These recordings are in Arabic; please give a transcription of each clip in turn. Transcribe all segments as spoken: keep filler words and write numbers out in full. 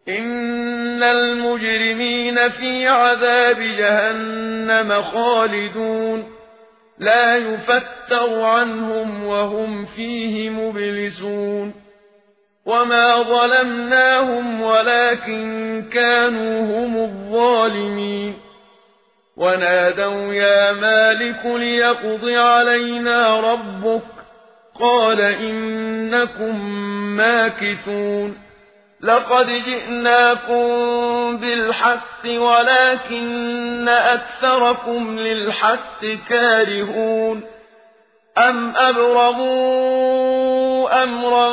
إن المجرمين في عذاب جهنم خالدون لا يفتر عنهم وهم فيه مبلسون وما ظلمناهم ولكن كانوا هم الظالمين ونادوا يا مالك ليقض علينا ربك قال إنكم ماكثون لقد جئناكم بالحق ولكن أكثركم للحق كارهون أم أبرموا أمرا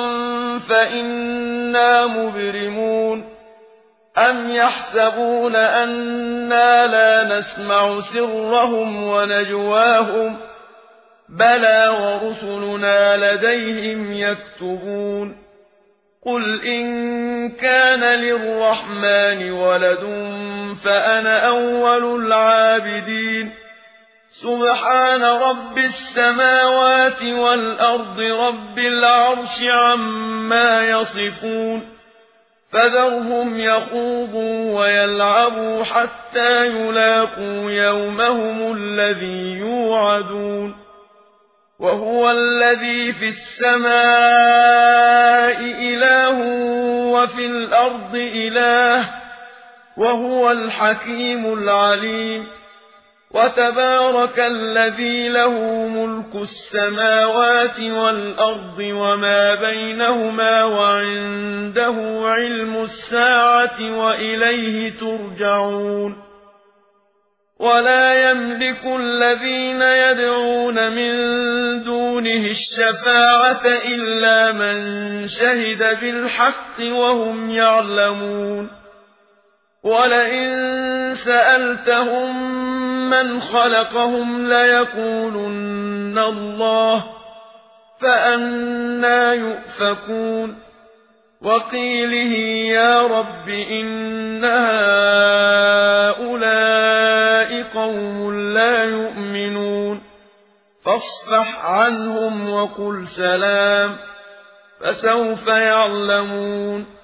فإنا مبرمون أم يحسبون أنا لا نسمع سرهم ونجواهم بلى ورسلنا لديهم يكتبون قل إن كان للرحمن ولد فأنا أول العابدين سبحان رب السماوات والأرض رب العرش عما يصفون فذرهم يخوضوا ويلعبوا حتى يلاقوا يومهم الذي يوعدون وهو الذي في السماء إله وفي الأرض إله وهو الحكيم العليم وتبارك الذي له ملك السماوات والأرض وما بينهما وعنده علم الساعة وإليه ترجعون ولا يملك الذين يدعون من دونه الشفاعة إلا من شهد بالحق وهم يعلمون ولئن سألتهم من خلقهم ليقولن الله فأنى يؤفكون وقيله يا رب إن هؤلاء قوم لا يؤمنون فاصفح عنهم وقل سلام فسوف يعلمون